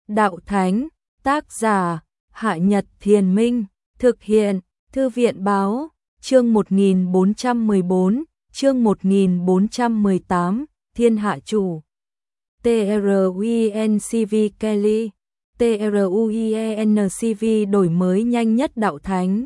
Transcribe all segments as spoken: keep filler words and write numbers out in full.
Đạo Thánh, tác giả, Hạ Nhật Thiền Minh, thực hiện, Thư viện Báo, chương một nghìn bốn trăm mười bốn, chương một nghìn bốn trăm mười tám, Thiên Hạ Chủ. T R U I N C V Kelly, T R U I N C V đổi mới nhanh nhất Đạo Thánh.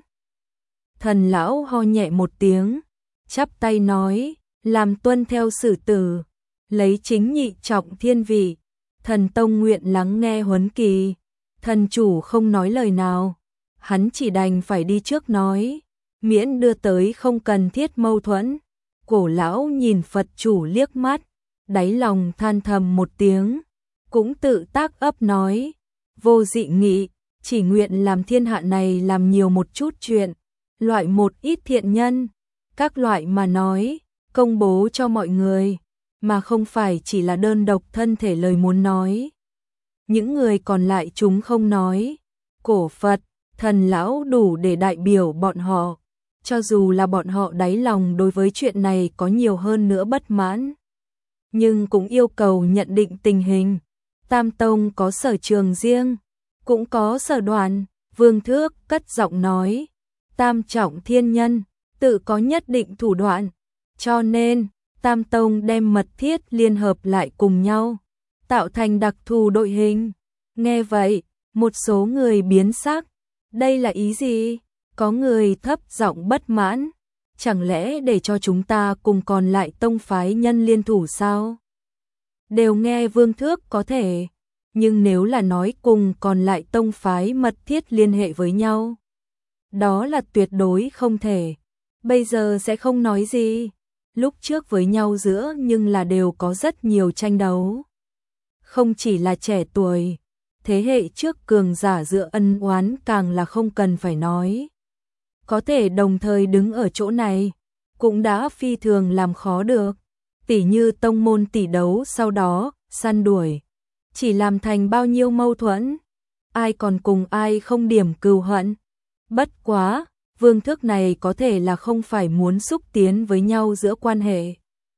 Thần lão ho nhẹ một tiếng, chắp tay nói, làm tuân theo sử tử, lấy chính nhị trọng thiên vị, thần tông nguyện lắng nghe huấn kỳ. Thần chủ không nói lời nào, hắn chỉ đành phải đi trước nói, miễn đưa tới không cần thiết mâu thuẫn. Cổ lão nhìn Phật chủ liếc mắt, đáy lòng than thầm một tiếng, cũng tự tác ấp nói, vô dị nghị, chỉ nguyện làm thiên hạ này làm nhiều một chút chuyện, loại một ít thiện nhân, các loại mà nói, công bố cho mọi người, mà không phải chỉ là đơn độc thân thể lời muốn nói. Những người còn lại chúng không nói, cổ Phật, thần lão đủ để đại biểu bọn họ, cho dù là bọn họ đáy lòng đối với chuyện này có nhiều hơn nữa bất mãn, nhưng cũng yêu cầu nhận định tình hình. Tam tông có sở trường riêng, cũng có sở đoàn. Vương Thước cất giọng nói, tam trọng thiên nhân tự có nhất định thủ đoạn, cho nên tam tông đem mật thiết liên hợp lại cùng nhau, tạo thành đặc thù đội hình. Nghe vậy, một số người biến sắc, đây là ý gì? Có người thấp giọng bất mãn, chẳng lẽ để cho chúng ta cùng còn lại tông phái nhân liên thủ sao? Đều nghe Vương Thước có thể, nhưng nếu là nói cùng còn lại tông phái mật thiết liên hệ với nhau, đó là tuyệt đối không thể. Bây giờ sẽ không nói gì, lúc trước với nhau giữa nhưng là đều có rất nhiều tranh đấu. Không chỉ là trẻ tuổi, thế hệ trước cường giả giữa ân oán càng là không cần phải nói. Có thể đồng thời đứng ở chỗ này, cũng đã phi thường làm khó được. Tỉ như tông môn tỷ đấu sau đó, săn đuổi, chỉ làm thành bao nhiêu mâu thuẫn, ai còn cùng ai không điểm cừu hận. Bất quá, Vương Thước này có thể là không phải muốn xúc tiến với nhau giữa quan hệ.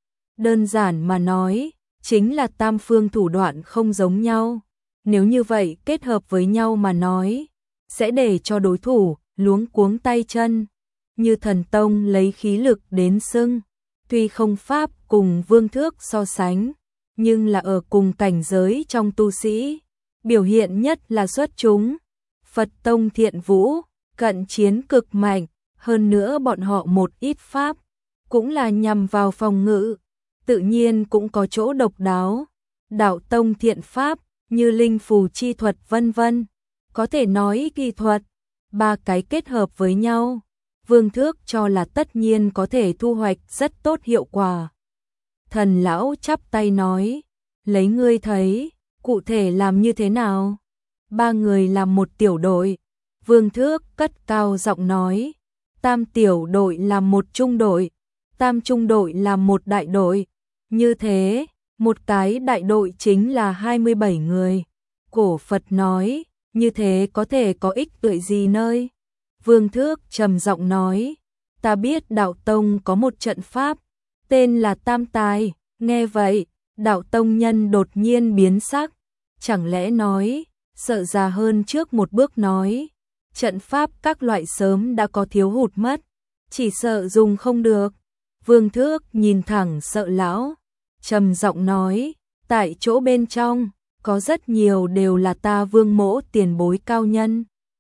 Đơn giản mà nói, chính là tam phương thủ đoạn không giống nhau. Nếu như vậy kết hợp với nhau mà nói, sẽ để cho đối thủ luống cuống tay chân. Như thần tông lấy khí lực đến xưng, tuy không pháp cùng Vương Thước so sánh, nhưng là ở cùng cảnh giới trong tu sĩ, biểu hiện nhất là xuất chúng. Phật tông Thiện Vũ, cận chiến cực mạnh, hơn nữa bọn họ một ít pháp, cũng là nhằm vào phòng ngự, tự nhiên cũng có chỗ độc đáo. Đạo tông Thiện Pháp, như linh phù chi thuật vân vân, có thể nói kỳ thuật, ba cái kết hợp với nhau, Vương Thước cho là tất nhiên có thể thu hoạch rất tốt hiệu quả. Thần lão chắp tay nói, lấy ngươi thấy, cụ thể làm như thế nào? Ba người làm một tiểu đội, Vương Thước cất cao giọng nói, tam tiểu đội làm một trung đội, tam trung đội làm một đại đội, như thế, một cái đại đội chính là hai mươi bảy người. Cổ Phật nói, như thế có thể có ích lợi gì nơi? Vương Thước trầm giọng nói, ta biết đạo tông có một trận pháp, tên là Tam Tài. Nghe vậy, đạo tông nhân đột nhiên biến sắc, chẳng lẽ nói, sợ già hơn trước một bước nói, trận pháp các loại sớm đã có thiếu hụt mất, chỉ sợ dùng không được. Vương Thước nhìn thẳng sợ lão, trầm giọng nói, tại chỗ bên trong, có rất nhiều đều là ta Vương mỗ tiền bối cao nhân.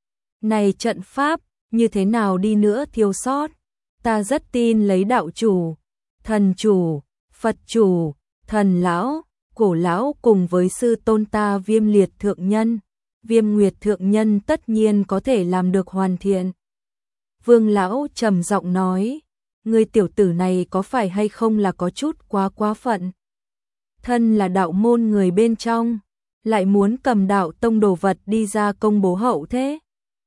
Này trận pháp, như thế nào đi nữa thiếu sót, ta rất tin lấy đạo chủ, thần chủ, Phật chủ, thần lão, cổ lão cùng với sư tôn ta Viêm Liệt thượng nhân, Viêm Nguyệt thượng nhân tất nhiên có thể làm được hoàn thiện. Vương lão trầm giọng nói, người tiểu tử này có phải hay không là có chút quá quá phận. Thân là đạo môn người bên trong, lại muốn cầm đạo tông đồ vật đi ra công bố hậu thế.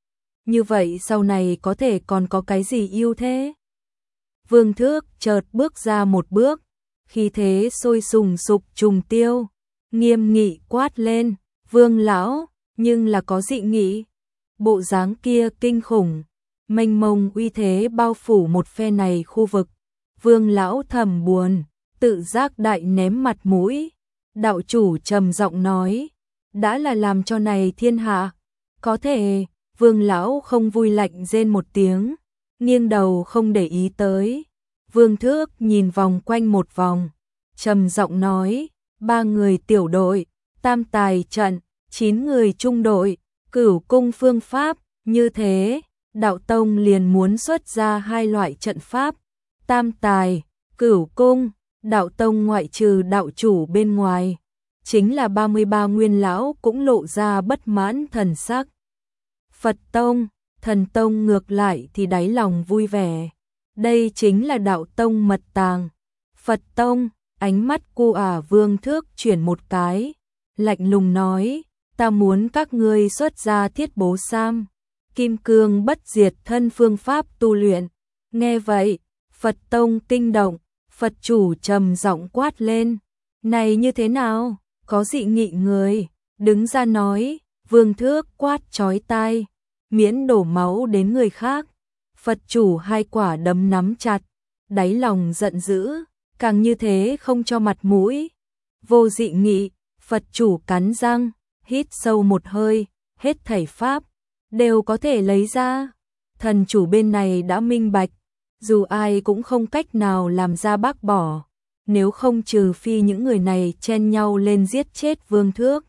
Như vậy sau này có thể còn có cái gì yêu thế? Vương Thước chợt bước ra một bước, khí thế sôi sùng sục trùng tiêu, nghiêm nghị quát lên, Vương lão, nhưng là có dị nghị. Bộ dáng kia kinh khủng, mênh mông uy thế bao phủ một phe này khu vực. Vương lão thầm buồn, tự giác đại ném mặt mũi. Đạo chủ trầm giọng nói, đã là làm cho này thiên hạ. Có thể, Vương lão không vui lạnh rên một tiếng, nghiêng đầu không để ý tới. Vương Thước nhìn vòng quanh một vòng, trầm giọng nói, ba người tiểu đội, tam tài trận, chín người trung đội, cửu cung phương pháp, như thế, đạo tông liền muốn xuất ra hai loại trận pháp, tam tài, cửu cung, đạo tông ngoại trừ đạo chủ bên ngoài, chính là ba mươi ba nguyên lão cũng lộ ra bất mãn thần sắc. Phật tông, thần tông ngược lại thì đáy lòng vui vẻ, đây chính là đạo tông mật tàng. Phật tông, ánh mắt cu ả Vương Thước chuyển một cái, lạnh lùng nói, ta muốn các ngươi xuất ra thiết bố sam, kim cương bất diệt thân phương pháp tu luyện. Nghe vậy, Phật tông kinh động, Phật chủ trầm giọng quát lên, này như thế nào, có dị nghị người, đứng ra nói. Vương Thước quát chói tai, miễn đổ máu đến người khác. Phật chủ hai quả đấm nắm chặt, đáy lòng giận dữ, càng như thế không cho mặt mũi. Vô dị nghị, Phật chủ cắn răng, hít sâu một hơi, hết thảy pháp đều có thể lấy ra. Thần chủ bên này đã minh bạch, dù ai cũng không cách nào làm ra bác bỏ, nếu không trừ phi những người này chen nhau lên giết chết Vương Thước.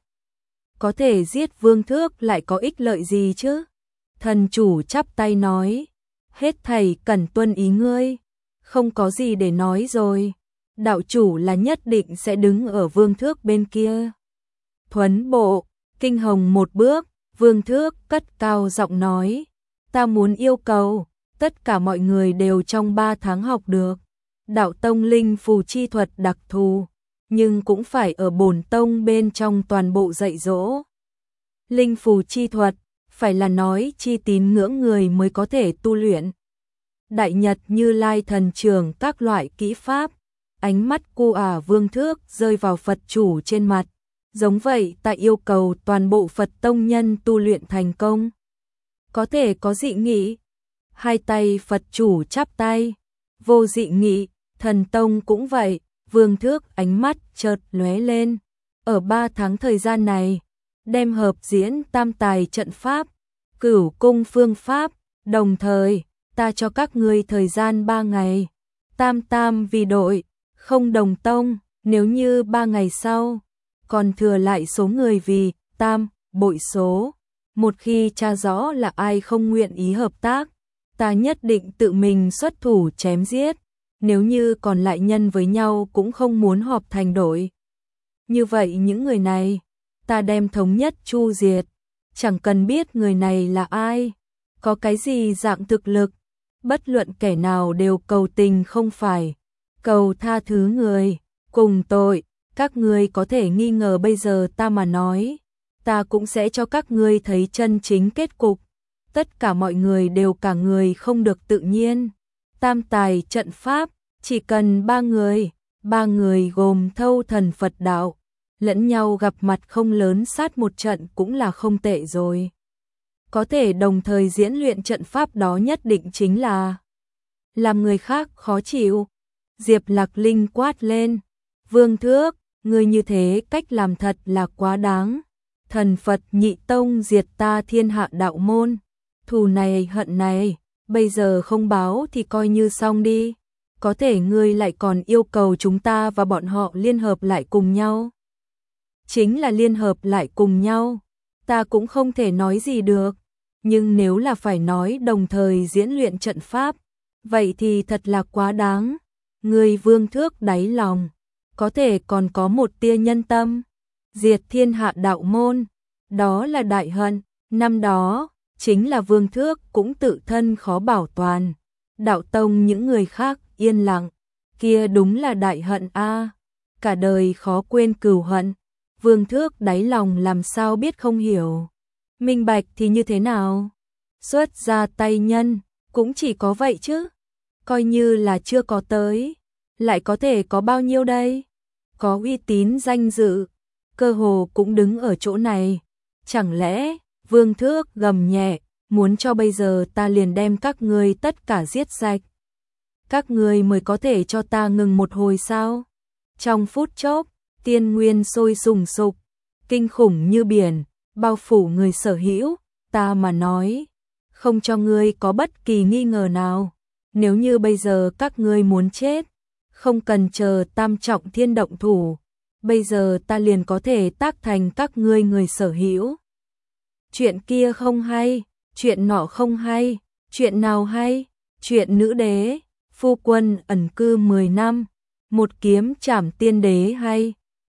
Có thể giết Vương Thước lại có ích lợi gì chứ? Thần chủ chắp tay nói, hết thảy cần tuân ý ngươi, không có gì để nói rồi. Đạo chủ là nhất định sẽ đứng ở Vương Thước bên kia. Thuấn bộ, kinh hồng một bước, Vương Thước cất cao giọng nói, ta muốn yêu cầu, tất cả mọi người đều trong ba tháng học được. Đạo tông linh phù chi thuật đặc thù, nhưng cũng phải ở bổn tông bên trong toàn bộ dạy dỗ. Linh phù chi thuật, phải là nói chi tín ngưỡng người mới có thể tu luyện. Đại Nhật Như Lai thần trường các loại kỹ pháp, ánh mắt cu ả Vương Thước rơi vào Phật chủ trên mặt. Giống vậy ta yêu cầu toàn bộ Phật tông nhân tu luyện thành công. Có thể có dị nghị. Hai tay Phật chủ chắp tay, vô dị nghị, thần tông cũng vậy. Vương Thước ánh mắt chợt lóe lên. Ở ba tháng thời gian này, đem hợp diễn tam tài trận pháp, cửu cung phương pháp, đồng thời, ta cho các ngươi thời gian ba ngày. Tam tam vì đội, không đồng tông, nếu như ba ngày sau, còn thừa lại số người vì tam, bội số. Một khi tra rõ là ai không nguyện ý hợp tác, ta nhất định tự mình xuất thủ chém giết. Nếu như còn lại nhân với nhau cũng không muốn họp thành đội. Như vậy những người này, ta đem thống nhất chu diệt. Chẳng cần biết người này là ai, có cái gì dạng thực lực. Bất luận kẻ nào đều cầu tình không phải, cầu tha thứ người, cùng tội. Các ngươi có thể nghi ngờ bây giờ ta mà nói, ta cũng sẽ cho các ngươi thấy chân chính kết cục. Tất cả mọi người đều cả người không được tự nhiên. Tam tài trận pháp, chỉ cần ba người, ba người gồm thâu thần Phật đạo, lẫn nhau gặp mặt không lớn sát một trận cũng là không tệ rồi. Có thể đồng thời diễn luyện trận pháp đó nhất định chính là làm người khác khó chịu. Diệp Lạc Linh quát lên, Vương Thước, người như thế cách làm thật là quá đáng. Thần Phật nhị tông diệt ta thiên hạ đạo môn, thù này hận này, bây giờ không báo thì coi như xong đi. Có thể ngươi lại còn yêu cầu chúng ta và bọn họ liên hợp lại cùng nhau. Chính là liên hợp lại cùng nhau, ta cũng không thể nói gì được. Nhưng nếu là phải nói đồng thời diễn luyện trận pháp, vậy thì thật là quá đáng. Ngươi Vương Thước đáy lòng, có thể còn có một tia nhân tâm. Diệt thiên hạ đạo môn, đó là đại hận. Năm đó, chính là Vương Thước cũng tự thân khó bảo toàn. Đạo tông những người khác yên lặng, kia đúng là đại hận a, cả đời khó quên cừu hận. Vương Thước đáy lòng làm sao biết không hiểu. Minh bạch thì như thế nào? Xuất ra tay nhân, cũng chỉ có vậy chứ. Coi như là chưa có tới, lại có thể có bao nhiêu đây? Có uy tín danh dự, cơ hồ cũng đứng ở chỗ này. Chẳng lẽ, Vương Thước gầm nhẹ, muốn cho bây giờ ta liền đem các ngươi tất cả giết sạch? Các ngươi mới có thể cho ta ngừng một hồi sao? Trong phút chốc, tiên nguyên sôi sùng sục, kinh khủng như biển, bao phủ người sở hữu, ta mà nói, không cho ngươi có bất kỳ nghi ngờ nào. Nếu như bây giờ các ngươi muốn chết, không cần chờ Tam Trọng Thiên động thủ, bây giờ ta liền có thể tác thành các ngươi người sở hữu. Chuyện kia không hay, chuyện nọ không hay, chuyện nào hay? Chuyện nữ đế, phu quân ẩn cư mười năm, một kiếm trảm tiên đế hay?